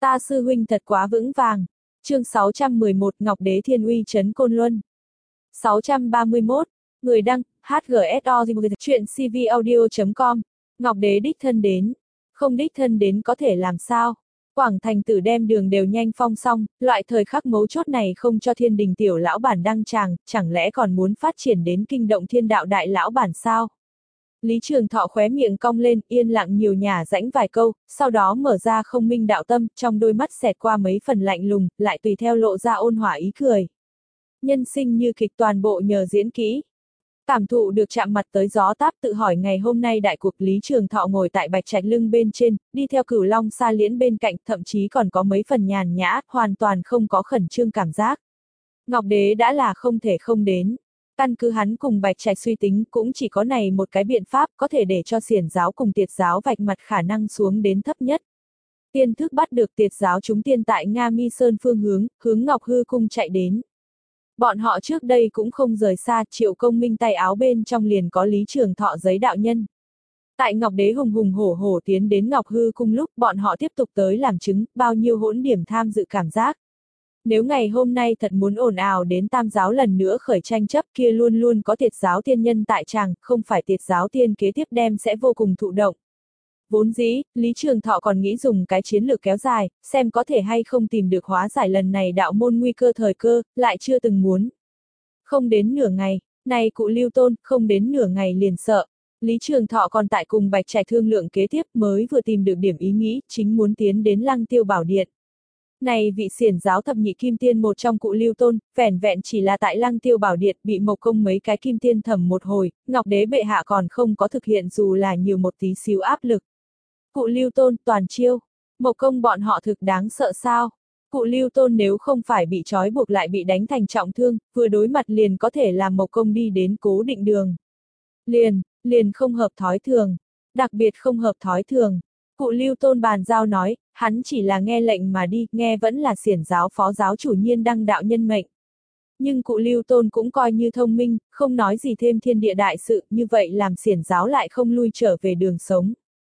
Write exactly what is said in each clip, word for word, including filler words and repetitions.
Ta sư huynh thật quá vững vàng. Chương sáu trăm mười một Ngọc Đế Thiên Uy trấn Côn Luân. sáu trăm ba mươi mốt. Người đăng, hát giê ét o chuyện c v audio chấm com. Ngọc Đế đích thân đến. Không đích thân đến có thể làm sao? Quảng Thành Tử đem đường đều nhanh phong xong, loại thời khắc mấu chốt này không cho Thiên Đình tiểu lão bản đăng tràng, chẳng lẽ còn muốn phát triển đến kinh động thiên đạo đại lão bản sao? Lý Trường Thọ khóe miệng cong lên, yên lặng nhiều nhả rãnh vài câu, sau đó mở ra không minh đạo tâm, trong đôi mắt xẹt qua mấy phần lạnh lùng, lại tùy theo lộ ra ôn hòa ý cười. Nhân sinh như kịch toàn bộ nhờ diễn kỹ. Cảm thụ được chạm mặt tới gió táp tự hỏi ngày hôm nay đại cuộc. Lý Trường Thọ ngồi tại bạch trạch lưng bên trên, đi theo Cửu Long Sa Liễn bên cạnh, thậm chí còn có mấy phần nhàn nhã, hoàn toàn không có khẩn trương cảm giác. Ngọc Đế đã là không thể không đến. Căn cứ hắn cùng Bạch Trạch suy tính cũng chỉ có này một cái biện pháp có thể để cho xiển giáo cùng tiệt giáo vạch mặt khả năng xuống đến thấp nhất. Tiên thức bắt được tiệt giáo chúng tiên tại Nga Mi Sơn phương hướng, hướng Ngọc Hư Cung chạy đến. Bọn họ trước đây cũng không rời xa, Triệu Công Minh tay áo bên trong liền có Lý Trường Thọ giấy đạo nhân. Tại Ngọc Đế hùng hùng hổ hổ tiến đến Ngọc Hư Cung lúc bọn họ tiếp tục tới làm chứng, bao nhiêu hỗn điểm tham dự cảm giác. Nếu ngày hôm nay thật muốn ồn ào đến tam giáo lần nữa khởi tranh chấp kia luôn luôn có tiệt giáo tiên nhân tại tràng, không phải tiệt giáo tiên kế tiếp đem sẽ vô cùng thụ động. Vốn dĩ, Lý Trường Thọ còn nghĩ dùng cái chiến lược kéo dài, xem có thể hay không tìm được hóa giải lần này đạo môn nguy cơ thời cơ, lại chưa từng muốn. Không đến nửa ngày, này cụ Lưu Tôn, không đến nửa ngày liền sợ. Lý Trường Thọ còn tại cùng Bạch Trạch thương lượng kế tiếp mới vừa tìm được điểm ý nghĩ, chính muốn tiến đến Lăng Tiêu Bảo Điện. Này vị xiển giáo thập nhị kim tiên một trong cụ Lưu Tôn, vẻn vẹn chỉ là tại Lăng Tiêu Bảo Điện bị Mộc Công mấy cái kim tiên thẩm một hồi, Ngọc Đế bệ hạ còn không có thực hiện dù là nhiều một tí xíu áp lực. Cụ Lưu Tôn toàn chiêu, Mộc Công bọn họ thực đáng sợ sao? Cụ Lưu Tôn nếu không phải bị trói buộc lại bị đánh thành trọng thương, vừa đối mặt liền có thể làm Mộc Công đi đến cố định đường. Liền, liền không hợp thói thường, đặc biệt không hợp thói thường. Cụ Lưu Tôn bàn giao nói, hắn chỉ là nghe lệnh mà đi, nghe vẫn là xiển giáo phó giáo chủ Nhiên Đăng đạo nhân mệnh. Nhưng cụ Lưu Tôn cũng coi như thông minh, không nói gì thêm thiên địa đại sự, như vậy làm xiển giáo lại không lui trở về đường sống.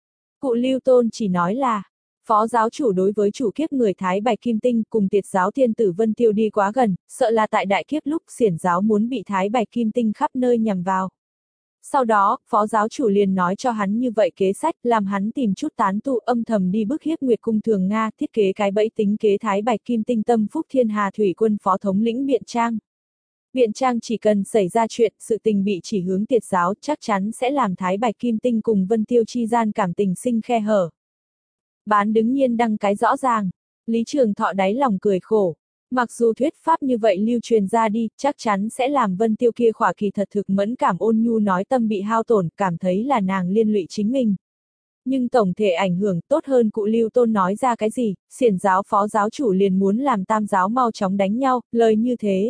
Cụ Lưu Tôn chỉ nói là, phó giáo chủ đối với chủ kiếp người Thái Bạch Kim Tinh cùng tiệt giáo thiên tử Vân Tiêu đi quá gần, sợ là tại đại kiếp lúc xiển giáo muốn bị Thái Bạch Kim Tinh khắp nơi nhằm vào. Sau đó, phó giáo chủ liền nói cho hắn như vậy kế sách, làm hắn tìm chút tán tu âm thầm đi bức hiếp Nguyệt Cung Thường Nga, thiết kế cái bẫy tính kế Thái Bạch Kim Tinh tâm phúc Thiên Hà Thủy Quân phó thống lĩnh Biện Trang. Biện Trang chỉ cần xảy ra chuyện, sự tình bị chỉ hướng tiệt giáo, chắc chắn sẽ làm Thái Bạch Kim Tinh cùng Vân Tiêu chi gian cảm tình sinh khe hở. Bán đứng Nhiên Đăng cái rõ ràng, Lý Trường Thọ đáy lòng cười khổ. Mặc dù thuyết pháp như vậy lưu truyền ra đi, chắc chắn sẽ làm Vân Tiêu kia khỏa kỳ thật thực mẫn cảm ôn nhu nói tâm bị hao tổn, cảm thấy là nàng liên lụy chính mình. Nhưng tổng thể ảnh hưởng tốt hơn cụ Lưu Tôn nói ra cái gì, xiển giáo phó giáo chủ liền muốn làm tam giáo mau chóng đánh nhau, lời như thế.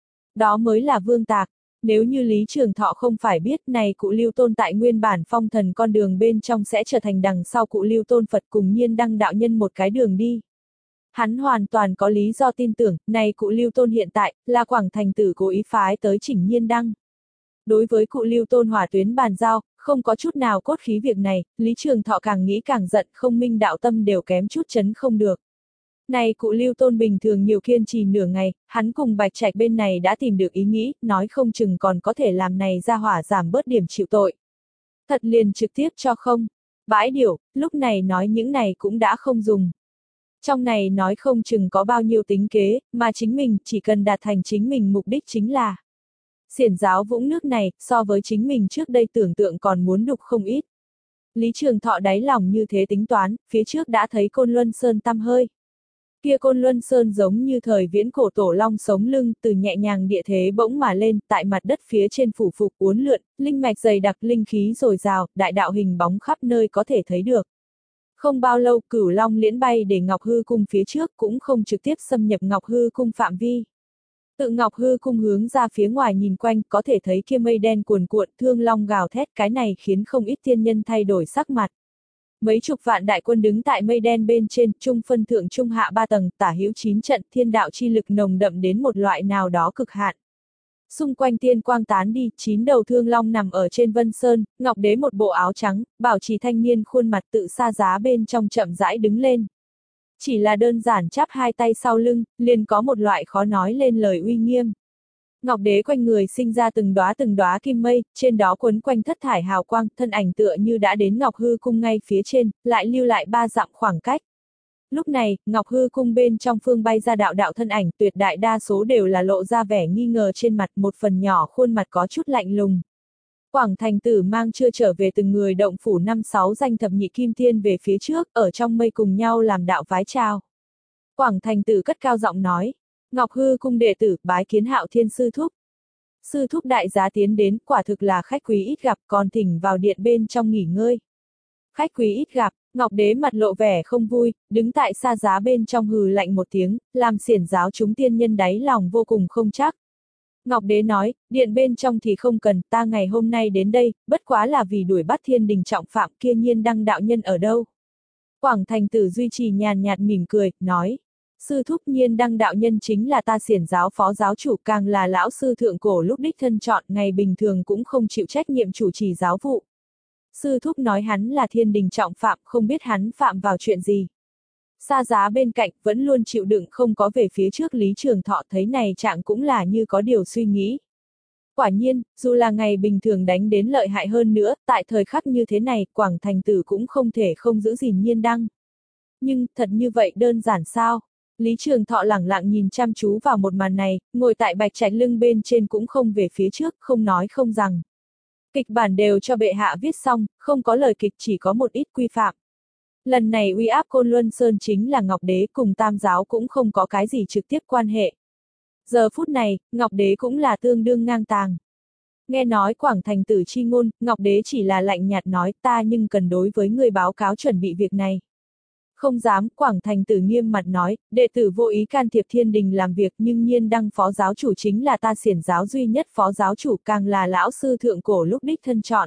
Đó mới là vương tạc. Nếu như Lý Trường Thọ không phải biết này cụ Lưu Tôn tại nguyên bản phong thần con đường bên trong sẽ trở thành đằng sau cụ Lưu Tôn Phật cùng Nhiên Đăng đạo nhân một cái đường đi. Hắn hoàn toàn có lý do tin tưởng, này cụ Lưu Tôn hiện tại, là Quảng Thành Tử cố ý phái tới chỉnh Nhiên Đăng. Đối với cụ Lưu Tôn hỏa tuyến bàn giao, không có chút nào cốt khí việc này, Lý Trường Thọ càng nghĩ càng giận, không minh đạo tâm đều kém chút chấn không được. Này cụ Lưu Tôn bình thường nhiều kiên trì nửa ngày, hắn cùng Bạch Trạch bên này đã tìm được ý nghĩ, nói không chừng còn có thể làm này ra hỏa giảm bớt điểm chịu tội. Thật liền trực tiếp cho không. Bãi điểu, lúc này nói những này cũng đã không dùng. Trong này nói không chừng có bao nhiêu tính kế, mà chính mình chỉ cần đạt thành chính mình mục đích chính là xiển giáo vũng nước này, so với chính mình trước đây tưởng tượng còn muốn đục không ít. Lý Trường Thọ đáy lòng như thế tính toán, phía trước đã thấy Côn Luân Sơn tăm hơi. Kia Côn Luân Sơn giống như thời viễn cổ tổ long sống lưng, từ nhẹ nhàng địa thế bỗng mà lên, tại mặt đất phía trên phủ phục uốn lượn, linh mạch dày đặc linh khí dồi dào, đại đạo hình bóng khắp nơi có thể thấy được. Không bao lâu Cửu Long liễn bay để Ngọc Hư Cung phía trước cũng không trực tiếp xâm nhập Ngọc Hư Cung phạm vi. Tự Ngọc Hư Cung hướng ra phía ngoài nhìn quanh có thể thấy kia mây đen cuồn cuộn thương long gào thét, cái này khiến không ít thiên nhân thay đổi sắc mặt. Mấy chục vạn đại quân đứng tại mây đen bên trên, trung phân thượng trung hạ ba tầng, tả hữu chín trận, thiên đạo chi lực nồng đậm đến một loại nào đó cực hạn. Xung quanh tiên quang tán đi, chín đầu thương long nằm ở trên vân sơn, Ngọc Đế một bộ áo trắng, bảo trì thanh niên khuôn mặt tự xa giá bên trong chậm rãi đứng lên. Chỉ là đơn giản chắp hai tay sau lưng, liền có một loại khó nói lên lời uy nghiêm. Ngọc Đế quanh người sinh ra từng đóa từng đóa kim mây, trên đó quấn quanh thất thải hào quang, thân ảnh tựa như đã đến Ngọc Hư cung ngay phía trên, lại lưu lại ba dặm khoảng cách. Lúc này, Ngọc Hư cung bên trong phương bay ra đạo đạo thân ảnh, tuyệt đại đa số đều là lộ ra vẻ nghi ngờ trên mặt, một phần nhỏ khuôn mặt có chút lạnh lùng. Quảng Thành Tử mang chưa trở về từng người động phủ năm sáu danh thập nhị kim tiên về phía trước, ở trong mây cùng nhau làm đạo vái chào. Quảng Thành Tử cất cao giọng nói, Ngọc Hư cung đệ tử bái kiến Hạo Thiên sư thúc. Sư thúc đại giá tiến đến, quả thực là khách quý ít gặp, còn thỉnh vào điện bên trong nghỉ ngơi. Khách quý ít gặp, Ngọc Đế mặt lộ vẻ không vui, đứng tại xa giá bên trong hừ lạnh một tiếng, làm xiển giáo chúng tiên nhân đáy lòng vô cùng không chắc. Ngọc Đế nói, điện bên trong thì không cần, ta ngày hôm nay đến đây, bất quá là vì đuổi bắt thiên đình trọng phạm kia Nhiên Đăng đạo nhân ở đâu. Quảng Thành Tử duy trì nhàn nhạt mỉm cười, nói, sư thúc Nhiên Đăng đạo nhân chính là ta xiển giáo phó giáo chủ, càng là lão sư thượng cổ lúc đích thân chọn, ngày bình thường cũng không chịu trách nhiệm chủ trì giáo vụ. Sư thúc nói hắn là thiên đình trọng phạm, không biết hắn phạm vào chuyện gì. Xa giá bên cạnh, vẫn luôn chịu đựng không có về phía trước Lý Trường Thọ thấy này trạng cũng là như có điều suy nghĩ. Quả nhiên, dù là ngày bình thường đánh đến lợi hại hơn nữa, tại thời khắc như thế này, Quảng Thành Tử cũng không thể không giữ gìn Nhiên Đăng. Nhưng, thật như vậy đơn giản sao? Lý Trường Thọ lẳng lặng nhìn chăm chú vào một màn này, ngồi tại bạch trạch lưng bên trên cũng không về phía trước, không nói không rằng. Kịch bản đều cho bệ hạ viết xong, không có lời kịch chỉ có một ít quy phạm. Lần này uy áp Côn Luân Sơn chính là Ngọc Đế cùng Tam giáo cũng không có cái gì trực tiếp quan hệ. Giờ phút này, Ngọc Đế cũng là tương đương ngang tàng. Nghe nói Quảng Thành Tử chi ngôn, Ngọc Đế chỉ là lạnh nhạt nói ta nhưng cần đối với người báo cáo chuẩn bị việc này. Không dám, Quảng Thành Tử nghiêm mặt nói, đệ tử vô ý can thiệp thiên đình làm việc nhưng Nhiên Đăng phó giáo chủ chính là ta xiển giáo duy nhất phó giáo chủ càng là lão sư thượng cổ lúc đích thân chọn.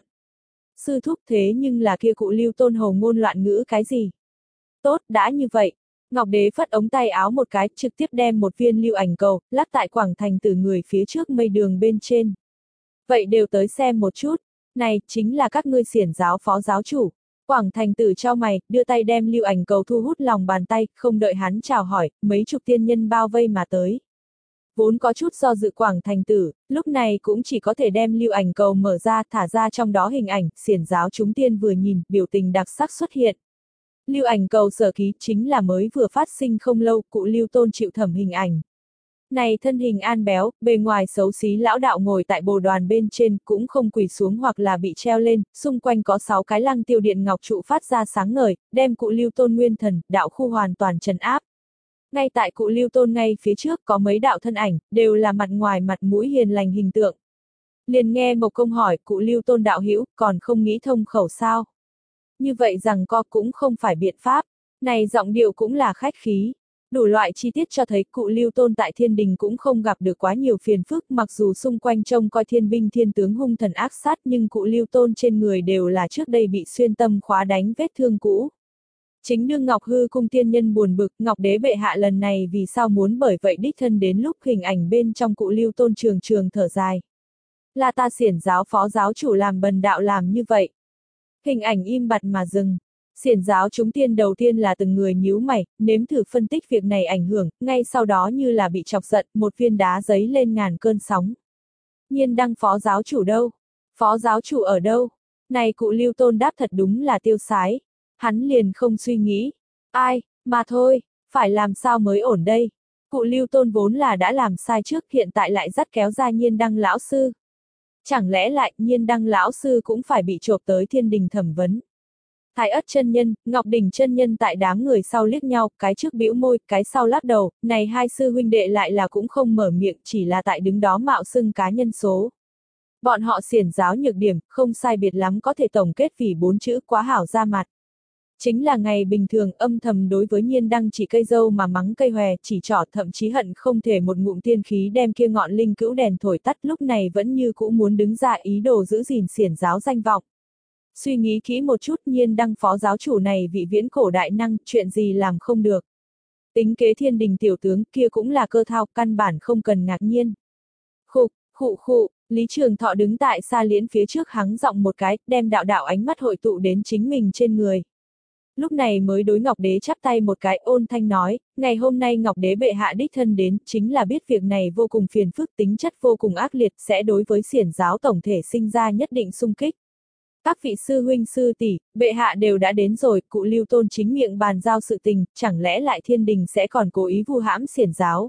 Sư thúc thế nhưng là kia cụ Lưu Tôn hồ ngôn loạn ngữ cái gì? Tốt, đã như vậy. Ngọc Đế phất ống tay áo một cái, trực tiếp đem một viên lưu ảnh cầu, lắc tại Quảng Thành Tử người phía trước mây đường bên trên. Vậy đều tới xem một chút. Này, chính là các ngươi xiển giáo phó giáo chủ. Quảng Thành Tử cho mày, đưa tay đem lưu ảnh cầu thu hút lòng bàn tay, không đợi hắn chào hỏi, mấy chục tiên nhân bao vây mà tới. Vốn có chút do dự Quảng Thành Tử, lúc này cũng chỉ có thể đem lưu ảnh cầu mở ra thả ra trong đó hình ảnh, xiển giáo chúng tiên vừa nhìn, biểu tình đặc sắc xuất hiện. Lưu ảnh cầu sở ký chính là mới vừa phát sinh không lâu, cụ Lưu Tôn chịu thẩm hình ảnh. Này thân hình an béo, bề ngoài xấu xí lão đạo ngồi tại bồ đoàn bên trên, cũng không quỳ xuống hoặc là bị treo lên, xung quanh có sáu cái lăng tiêu điện ngọc trụ phát ra sáng ngời, đem cụ Lưu Tôn nguyên thần, đạo khu hoàn toàn trấn áp. Ngay tại cụ Lưu Tôn ngay phía trước có mấy đạo thân ảnh, đều là mặt ngoài mặt mũi hiền lành hình tượng. Liền nghe Mộc Công hỏi, cụ Lưu Tôn đạo hữu còn không nghĩ thông khẩu sao? Như vậy rằng co cũng không phải biện pháp, này giọng điệu cũng là khách khí. Đủ loại chi tiết cho thấy cụ Lưu Tôn tại thiên đình cũng không gặp được quá nhiều phiền phức, mặc dù xung quanh trông coi thiên binh thiên tướng hung thần ác sát nhưng cụ Lưu Tôn trên người đều là trước đây bị xuyên tâm khóa đánh vết thương cũ. Chính đương Ngọc Hư cung tiên nhân buồn bực, Ngọc Đế bệ hạ lần này vì sao muốn bởi vậy đích thân đến lúc hình ảnh bên trong cụ Lưu Tôn trường trường thở dài. Là ta xiển giáo phó giáo chủ làm bần đạo làm như vậy. Hình ảnh im bặt mà dừng. Xiển giáo chúng tiên đầu tiên là từng người nhíu mày, nếm thử phân tích việc này ảnh hưởng, ngay sau đó như là bị chọc giận, một viên đá giấy lên ngàn cơn sóng. Nhiên Đăng phó giáo chủ đâu? Phó giáo chủ ở đâu? Này cụ Lưu Tôn đáp thật đúng là tiêu sái. Hắn liền không suy nghĩ. Ai, mà thôi, phải làm sao mới ổn đây? Cụ Lưu Tôn vốn là đã làm sai trước hiện tại lại dắt kéo ra Nhiên Đăng lão sư. Chẳng lẽ lại Nhiên Đăng lão sư cũng phải bị chộp tới thiên đình thẩm vấn? Thái Ất chân nhân, Ngọc Đỉnh chân nhân tại đám người sau liếc nhau, cái trước bĩu môi, cái sau lắc đầu, này hai sư huynh đệ lại là cũng không mở miệng, chỉ là tại đứng đó mạo xưng cá nhân số. Bọn họ xiển giáo nhược điểm, không sai biệt lắm có thể tổng kết vì bốn chữ quá hảo ra mặt. Chính là ngày bình thường âm thầm đối với Nhiên Đăng chỉ cây dâu mà mắng cây hòe, chỉ trỏ thậm chí hận không thể một ngụm tiên khí đem kia ngọn linh cữu đèn thổi tắt, lúc này vẫn như cũ muốn đứng ra ý đồ giữ gìn xiển giáo danh vọng. Suy nghĩ kỹ một chút, Nhiên Đăng phó giáo chủ này vị viễn cổ đại năng, chuyện gì làm không được. Tính kế thiên đình tiểu tướng kia cũng là cơ thao, căn bản không cần ngạc nhiên. Khục, khụ khụ, Lý Trường Thọ đứng tại xa liễn phía trước hắng giọng một cái, đem đạo đạo ánh mắt hội tụ đến chính mình trên người. Lúc này mới đối Ngọc Đế chắp tay một cái, ôn thanh nói, ngày hôm nay Ngọc Đế bệ hạ đích thân đến, chính là biết việc này vô cùng phiền phức, tính chất vô cùng ác liệt, sẽ đối với xiển giáo tổng thể sinh ra nhất định xung kích. Các vị sư huynh sư tỷ, bệ hạ đều đã đến rồi, cụ Lưu Tôn chính miệng bàn giao sự tình, chẳng lẽ lại thiên đình sẽ còn cố ý vu hãm xiển giáo?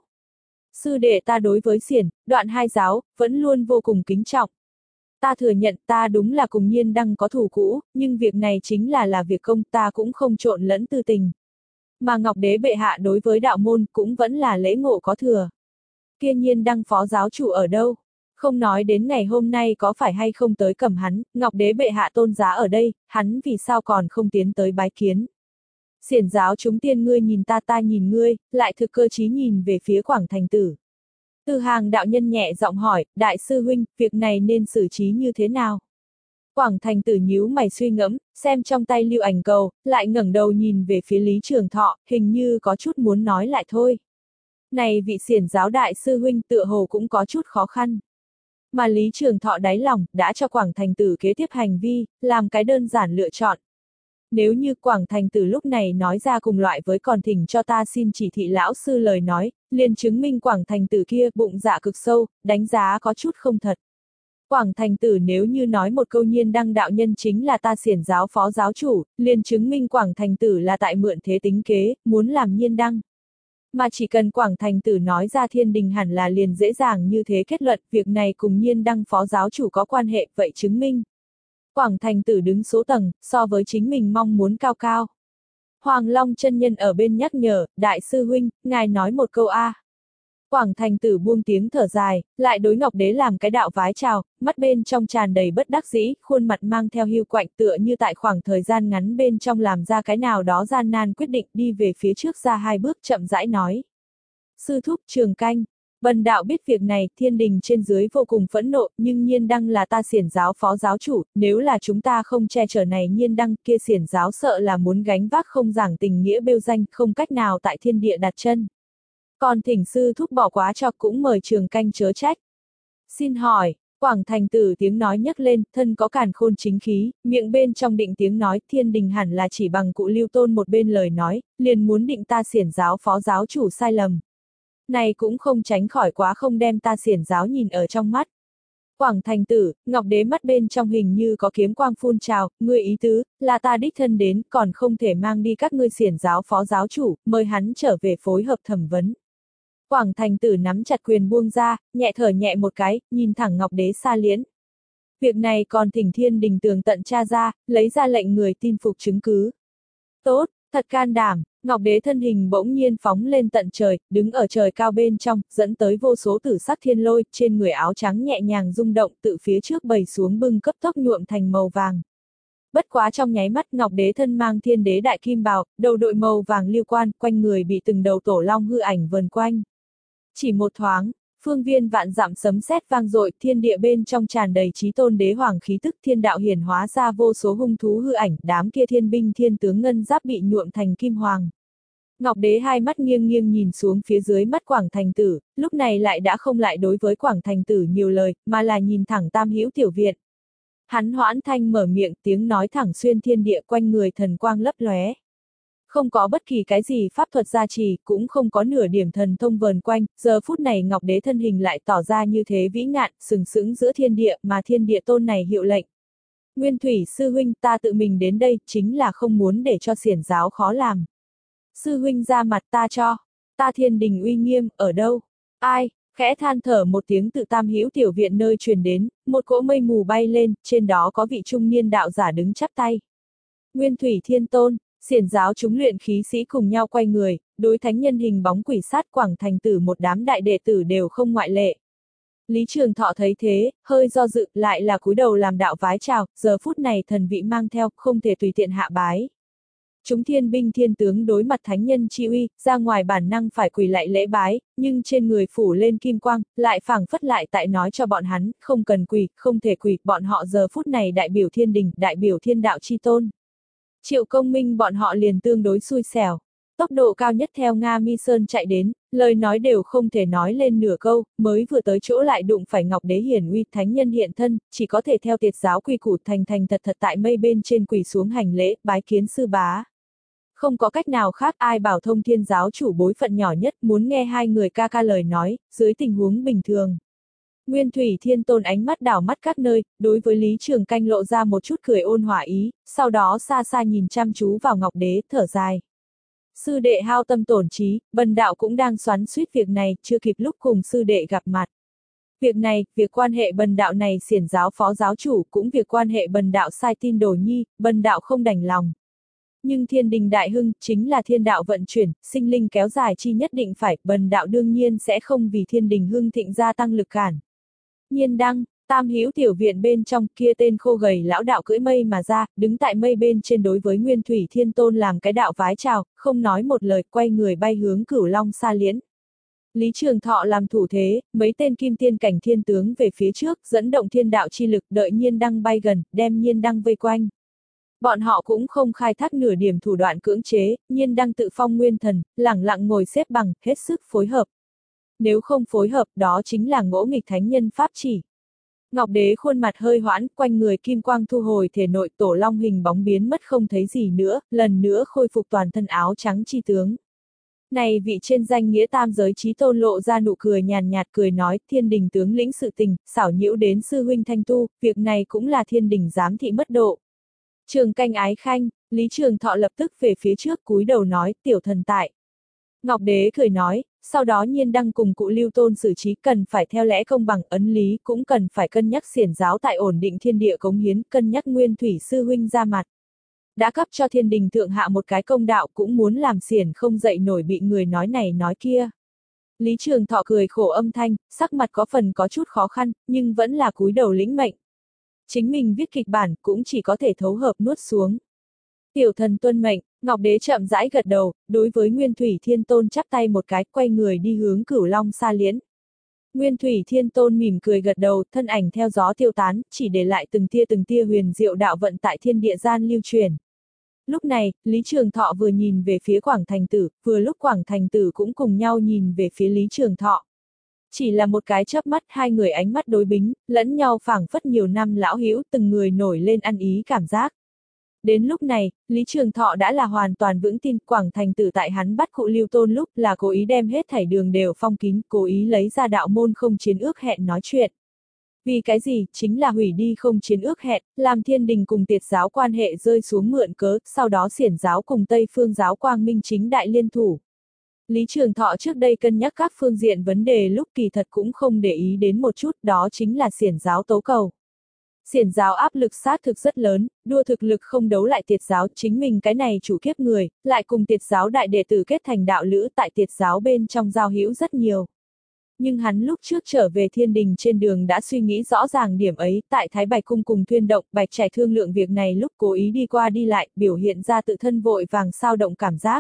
Sư đệ ta đối với xiển, đoạn hai giáo, vẫn luôn vô cùng kính trọng. Ta thừa nhận ta đúng là cùng Nhiên Đăng có thù cũ, nhưng việc này chính là là việc công, ta cũng không trộn lẫn tư tình. Mà Ngọc Đế bệ hạ đối với đạo môn cũng vẫn là lễ ngộ có thừa. Kia Nhiên Đăng phó giáo chủ ở đâu? Không nói đến ngày hôm nay có phải hay không tới cầm hắn, Ngọc Đế bệ hạ tôn giá ở đây, hắn vì sao còn không tiến tới bái kiến? Xiển giáo chúng tiên ngươi nhìn ta ta nhìn ngươi, lại thực cơ chí nhìn về phía Quảng Thành Tử. Từ Hàng đạo nhân nhẹ giọng hỏi, đại sư huynh, việc này nên xử trí như thế nào? Quảng Thành Tử nhíu mày suy ngẫm, xem trong tay lưu ảnh cầu, lại ngẩng đầu nhìn về phía Lý Trường Thọ, hình như có chút muốn nói lại thôi. Này vị xiển giáo đại sư huynh tựa hồ cũng có chút khó khăn. Mà Lý Trường Thọ đáy lòng, đã cho Quảng Thành Tử kế tiếp hành vi, làm cái đơn giản lựa chọn. Nếu như Quảng Thành Tử lúc này nói ra cùng loại với còn thỉnh cho ta xin chỉ thị lão sư lời nói, liền chứng minh Quảng Thành Tử kia bụng dạ cực sâu, đánh giá có chút không thật. Quảng Thành Tử nếu như nói một câu Nhiên Đăng đạo nhân chính là ta xiển giáo phó giáo chủ, liền chứng minh Quảng Thành Tử là tại mượn thế tính kế, muốn làm Nhiên Đăng. Mà chỉ cần Quảng Thành Tử nói ra thiên đình hẳn là liền dễ dàng như thế kết luận, việc này cùng Nhiên Đăng phó giáo chủ có quan hệ, vậy chứng minh. Quảng Thành Tử đứng số tầng, so với chính mình mong muốn cao cao. Hoàng Long chân nhân ở bên nhắc nhở, đại sư huynh, ngài nói một câu a. Quảng Thành Tử buông tiếng thở dài, lại đối Ngọc Đế làm cái đạo vái chào, mắt bên trong tràn đầy bất đắc dĩ, khuôn mặt mang theo hiu quạnh tựa như tại khoảng thời gian ngắn bên trong làm ra cái nào đó gian nan quyết định đi về phía trước ra hai bước chậm rãi nói. Sư thúc Trường Canh, Bần đạo biết việc này, thiên đình trên dưới vô cùng phẫn nộ, nhưng Nhiên Đăng là ta xiển giáo phó giáo chủ, nếu là chúng ta không che chở này Nhiên Đăng, kia xiển giáo sợ là muốn gánh vác không giảng tình nghĩa bêu danh, không cách nào tại thiên địa đặt chân. Còn thỉnh sư thúc bỏ quá cho cũng mời Trường Canh chớ trách. Xin hỏi, Quảng Thành Tử tiếng nói nhấc lên, thân có càn khôn chính khí, miệng bên trong định tiếng nói, thiên đình hẳn là chỉ bằng cụ Lưu Tôn một bên lời nói, liền muốn định ta xiển giáo phó giáo chủ sai lầm. Này cũng không tránh khỏi quá không đem ta xiển giáo nhìn ở trong mắt. Quảng Thành Tử, Ngọc Đế mắt bên trong hình như có kiếm quang phun trào, ngươi ý tứ, là ta đích thân đến, còn không thể mang đi các ngươi xiển giáo phó giáo chủ, mời hắn trở về phối hợp thẩm vấn. Quảng Thành Tử nắm chặt quyền buông ra, nhẹ thở nhẹ một cái, nhìn thẳng Ngọc Đế xa liễn. Việc này còn thỉnh thiên đình tường tận tra ra, lấy ra lệnh người tin phục chứng cứ. Tốt, thật can đảm. Ngọc Đế thân hình bỗng nhiên phóng lên tận trời, đứng ở trời cao bên trong, dẫn tới vô số tử sắc thiên lôi, trên người áo trắng nhẹ nhàng rung động tự phía trước bầy xuống bưng cấp tốc nhuộm thành màu vàng. Bất quá trong nháy mắt Ngọc Đế thân mang thiên đế đại kim bào, đầu đội màu vàng liêu quan, quanh người bị từng đầu tổ long hư ảnh vần quanh. Chỉ một thoáng, phương viên vạn dặm sấm sét vang dội, thiên địa bên trong tràn đầy chí tôn đế hoàng khí tức, thiên đạo hiển hóa ra vô số hung thú hư ảnh, đám kia thiên binh thiên tướng ngân giáp bị nhuộm thành kim hoàng. Ngọc Đế hai mắt nghiêng nghiêng nhìn xuống phía dưới mắt Quảng Thành Tử, lúc này lại đã không lại đối với Quảng Thành Tử nhiều lời, mà là nhìn thẳng Tam Hữu tiểu viện. Hắn hoãn thanh mở miệng, tiếng nói thẳng xuyên thiên địa, quanh người thần quang lấp lóe. Không có bất kỳ cái gì pháp thuật gia trì, cũng không có nửa điểm thần thông vờn quanh, giờ phút này Ngọc Đế thân hình lại tỏ ra như thế vĩ ngạn, sừng sững giữa thiên địa, mà thiên địa tôn này hiệu lệnh. Nguyên Thủy sư huynh, ta tự mình đến đây, chính là không muốn để cho xiển giáo khó làm. Sư huynh ra mặt ta cho, ta thiên đình uy nghiêm, ở đâu? Ai? Khẽ than thở một tiếng tự Tam Hữu tiểu viện nơi truyền đến, một cỗ mây mù bay lên, trên đó có vị trung niên đạo giả đứng chắp tay. Nguyên Thủy Thiên Tôn, xiển giáo chúng luyện khí sĩ cùng nhau quay người, đối thánh nhân hình bóng quỷ sát Quảng Thành Tử một đám đại đệ tử đều không ngoại lệ. Lý Trường Thọ thấy thế, hơi do dự, lại là cúi đầu làm đạo vái chào, giờ phút này thần vị mang theo, không thể tùy tiện hạ bái. Chúng thiên binh thiên tướng đối mặt thánh nhân chi uy, ra ngoài bản năng phải quỳ lại lễ bái, nhưng trên người phủ lên kim quang, lại phảng phất lại tại nói cho bọn hắn, không cần quỳ, không thể quỳ, bọn họ giờ phút này đại biểu thiên đình, đại biểu thiên đạo chi tôn. Triệu Công Minh bọn họ liền tương đối xui xẻo. Tốc độ cao nhất theo Nga Mi Sơn chạy đến, lời nói đều không thể nói lên nửa câu, mới vừa tới chỗ lại đụng phải Ngọc Đế hiển uy thánh nhân hiện thân, chỉ có thể theo tiệt giáo quy củ thành thành thật thật tại mây bên trên quỳ xuống hành lễ, bái kiến sư bá. Không có cách nào khác, ai bảo Thông Thiên giáo chủ bối phận nhỏ nhất muốn nghe hai người ca ca lời nói, dưới tình huống bình thường. Nguyên Thủy Thiên Tôn ánh mắt đảo mắt các nơi, đối với Lý Trường Canh lộ ra một chút cười ôn hòa ý, sau đó xa xa nhìn chăm chú vào Ngọc Đế, thở dài. Sư đệ hao tâm tổn trí, bần đạo cũng đang xoắn xuýt việc này, chưa kịp lúc cùng sư đệ gặp mặt. Việc này, việc quan hệ bần đạo này xiển giáo phó giáo chủ, cũng việc quan hệ bần đạo sai tin đồ nhi, bần đạo không đành lòng. Nhưng thiên đình đại hưng, chính là thiên đạo vận chuyển, sinh linh kéo dài chi nhất định phải, bần đạo đương nhiên sẽ không vì thiên đình hưng thịnh gia tăng lực cản. Nhiên đăng, Tam Hữu tiểu viện bên trong kia tên khô gầy lão đạo cưỡi mây mà ra, đứng tại mây bên trên đối với Nguyên Thủy Thiên Tôn làm cái đạo vái chào, không nói một lời, quay người bay hướng Cửu Long Sa Liễn. Lý Trường Thọ làm thủ thế, mấy tên kim tiên cảnh thiên tướng về phía trước, dẫn động thiên đạo chi lực, đợi Nhiên đăng bay gần, đem Nhiên đăng vây quanh. Bọn họ cũng không khai thác nửa điểm thủ đoạn cưỡng chế, Nhiên đăng tự phong nguyên thần, lẳng lặng ngồi xếp bằng, hết sức phối hợp. Nếu không phối hợp, đó chính là ngỗ nghịch thánh nhân pháp chỉ. Ngọc Đế khuôn mặt hơi hoãn, quanh người kim quang thu hồi thể nội, tổ long hình bóng biến mất không thấy gì nữa, lần nữa khôi phục toàn thân áo trắng chi tướng. Này vị trên danh nghĩa tam giới chí tôn lộ ra nụ cười nhàn nhạt cười nói, thiên đình tướng lĩnh sự tình, xảo nhiễu đến sư huynh Thanh Tu, việc này cũng là thiên đình giám thị mất độ. Trường Canh ái khanh, Lý Trường Thọ lập tức về phía trước cúi đầu nói, tiểu thần tại. Ngọc Đế cười nói, sau đó Nhiên đăng cùng cụ Lưu Tôn xử trí cần phải theo lẽ công bằng ấn lý, cũng cần phải cân nhắc xiển giáo tại ổn định thiên địa cống hiến, cân nhắc Nguyên Thủy sư huynh ra mặt. Đã cấp cho thiên đình thượng hạ một cái công đạo, cũng muốn làm xiển không dậy nổi bị người nói này nói kia. Lý Trường Thọ cười khổ âm thanh, sắc mặt có phần có chút khó khăn, nhưng vẫn là cúi đầu lĩnh mệnh. Chính mình viết kịch bản cũng chỉ có thể thấu hợp nuốt xuống. Tiểu thần tuân mệnh, Ngọc Đế chậm rãi gật đầu, đối với Nguyên Thủy Thiên Tôn chắp tay một cái, quay người đi hướng Cửu Long Sa Liễn. Nguyên Thủy Thiên Tôn mỉm cười gật đầu, thân ảnh theo gió tiêu tán, chỉ để lại từng tia từng tia huyền diệu đạo vận tại thiên địa gian lưu truyền. Lúc này, Lý Trường Thọ vừa nhìn về phía Quảng Thành Tử, vừa lúc Quảng Thành Tử cũng cùng nhau nhìn về phía Lý Trường Thọ. Chỉ là một cái chớp mắt, hai người ánh mắt đối bính, lẫn nhau phảng phất nhiều năm lão hữu, từng người nổi lên ăn ý cảm giác. Đến lúc này, Lý Trường Thọ đã là hoàn toàn vững tin Quảng Thành Tử tại hắn bắt cụ Lưu Tôn lúc là cố ý đem hết thảy đường đều phong kín, cố ý lấy ra đạo môn không chiến ước hẹn nói chuyện. Vì cái gì, chính là hủy đi không chiến ước hẹn, làm thiên đình cùng tiệt giáo quan hệ rơi xuống mượn cớ, sau đó xiển giáo cùng Tây Phương giáo quang minh chính đại liên thủ. Lý Trường Thọ trước đây cân nhắc các phương diện vấn đề lúc kỳ thật cũng không để ý đến một chút, đó chính là xiển giáo tấu cầu. Xiển giáo áp lực sát thực rất lớn, đua thực lực không đấu lại tiệt giáo, chính mình cái này chủ kiếp người, lại cùng tiệt giáo đại đệ tử kết thành đạo lữ tại tiệt giáo bên trong giao hữu rất nhiều. Nhưng hắn lúc trước trở về thiên đình trên đường đã suy nghĩ rõ ràng điểm ấy, tại Thái Bạch Cung cùng Thuyên Động, Bạch Trải thương lượng việc này lúc cố ý đi qua đi lại, biểu hiện ra tự thân vội vàng sao động cảm giác.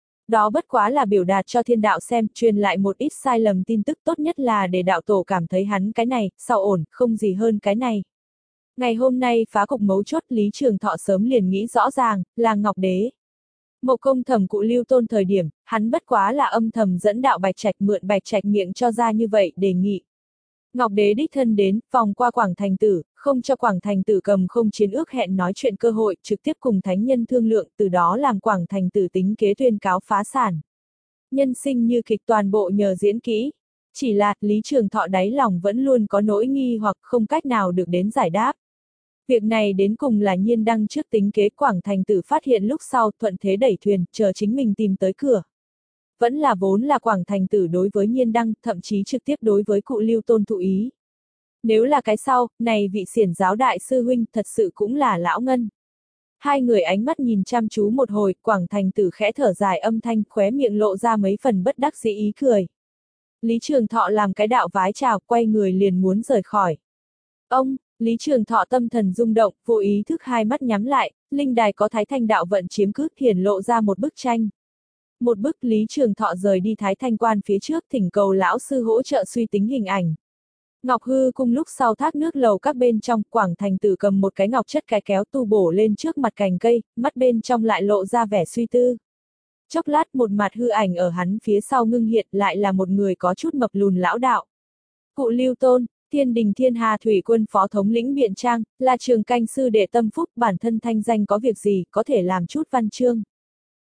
Đó bất quá là biểu đạt cho thiên đạo xem, truyền lại một ít sai lầm tin tức, tốt nhất là để đạo tổ cảm thấy hắn cái này, sao ổn, không gì hơn cái này. Ngày hôm nay phá cục mấu chốt, Lý Trường Thọ sớm liền nghĩ rõ ràng, là Ngọc Đế. Mộ công thẩm cụ Lưu Tôn thời điểm, hắn bất quá là âm thầm dẫn đạo Bạch Trạch mượn Bạch Trạch miệng cho ra như vậy đề nghị. Ngọc Đế đích thân đến, vòng qua Quảng Thành Tử, không cho Quảng Thành Tử cầm không chiến ước hẹn nói chuyện cơ hội, trực tiếp cùng thánh nhân thương lượng, từ đó làm Quảng Thành Tử tính kế tuyên cáo phá sản. Nhân sinh như kịch toàn bộ nhờ diễn kỹ. Chỉ là, Lý Trường Thọ đáy lòng vẫn luôn có nỗi nghi hoặc không cách nào được đến giải đáp. Việc này đến cùng là Nhiên đăng trước tính kế Quảng Thành Tử phát hiện lúc sau thuận thế đẩy thuyền, chờ chính mình tìm tới cửa. Vẫn là vốn là Quảng Thành Tử đối với Nhiên đăng, thậm chí trực tiếp đối với cụ Lưu Tôn thụ ý. Nếu là cái sau, này vị xiển giáo đại sư huynh thật sự cũng là lão ngân. Hai người ánh mắt nhìn chăm chú một hồi, Quảng Thành Tử khẽ thở dài âm thanh, khóe miệng lộ ra mấy phần bất đắc dĩ ý cười. Lý Trường Thọ làm cái đạo vái chào, quay người liền muốn rời khỏi. Ông, Lý Trường Thọ tâm thần rung động, vô ý thức hai mắt nhắm lại, linh đài có Thái Thanh đạo vận chiếm cứ, hiển lộ ra một bức tranh. Một bức Lý Trường Thọ rời đi Thái Thanh quan phía trước, thỉnh cầu lão sư hỗ trợ suy tính hình ảnh. Ngọc Hư cung lúc sau thác nước lầu các bên trong, Quảng Thành Tử cầm một cái ngọc chất cái kéo tu bổ lên trước mặt cành cây, mắt bên trong lại lộ ra vẻ suy tư. Chốc lát một mặt hư ảnh ở hắn phía sau ngưng hiện, lại là một người có chút mập lùn lão đạo. Cụ Lưu Tôn, Thiên đình Thiên Hà Thủy Quân phó thống lĩnh Biện Trang, là Trường Canh sư đệ tâm phúc, bản thân thanh danh có việc gì, có thể làm chút văn chương.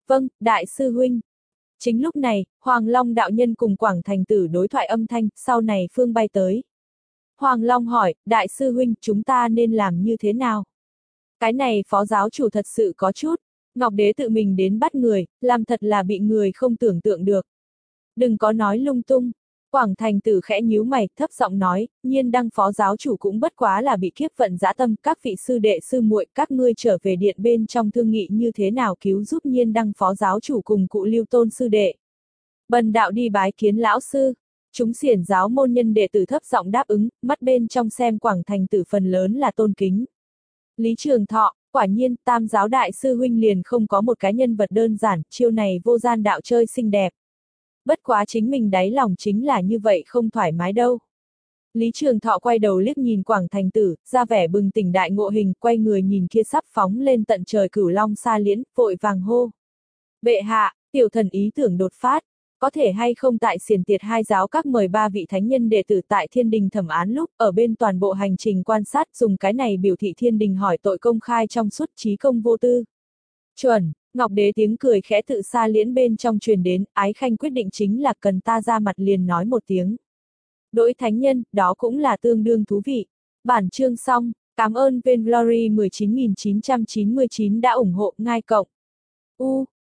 Vâng, đại sư huynh. Chính lúc này, Hoàng Long đạo nhân cùng Quảng Thành Tử đối thoại âm thanh, sau này phương bay tới. Hoàng Long hỏi, đại sư huynh, chúng ta nên làm như thế nào? Cái này phó giáo chủ thật sự có chút. Ngọc Đế tự mình đến bắt người, làm thật là bị người không tưởng tượng được. Đừng có nói lung tung. Quảng Thành Tử khẽ nhíu mày, thấp giọng nói, Nhiên Đăng phó giáo chủ cũng bất quá là bị kiếp vận dã tâm, các vị sư đệ sư muội, các ngươi trở về điện bên trong thương nghị như thế nào cứu giúp Nhiên Đăng phó giáo chủ cùng cụ Lưu Tôn sư đệ. Bần đạo đi bái kiến lão sư. Chúng xiển giáo môn nhân đệ tử thấp giọng đáp ứng, mắt bên trong xem Quảng Thành Tử phần lớn là tôn kính. Lý Trường Thọ, quả nhiên, tam giáo đại sư huynh liền không có một cái nhân vật đơn giản, chiêu này vô gian đạo chơi xinh đẹp. Bất quá chính mình đáy lòng chính là như vậy không thoải mái đâu. Lý Trường Thọ quay đầu liếc nhìn Quảng Thành Tử, ra vẻ bừng tỉnh đại ngộ hình, quay người nhìn kia sắp phóng lên tận trời cửu long sa liễn, vội vàng hô. Bệ hạ, tiểu thần ý tưởng đột phát, có thể hay không tại xiển tiệt hai giáo các mời ba vị thánh nhân đệ tử tại thiên đình thẩm án lúc, ở bên toàn bộ hành trình quan sát dùng cái này biểu thị thiên đình hỏi tội công khai trong suốt trí công vô tư. Chuẩn. Ngọc Đế tiếng cười khẽ tự xa liễn bên trong truyền đến, Ái Khanh quyết định chính là cần ta ra mặt liền nói một tiếng. Đỗi thánh nhân, đó cũng là tương đương thú vị. Bản chương xong, cảm ơn Vainglory mười chín nghìn chín trăm chín mươi chín đã ủng hộ, ngai cộng. U,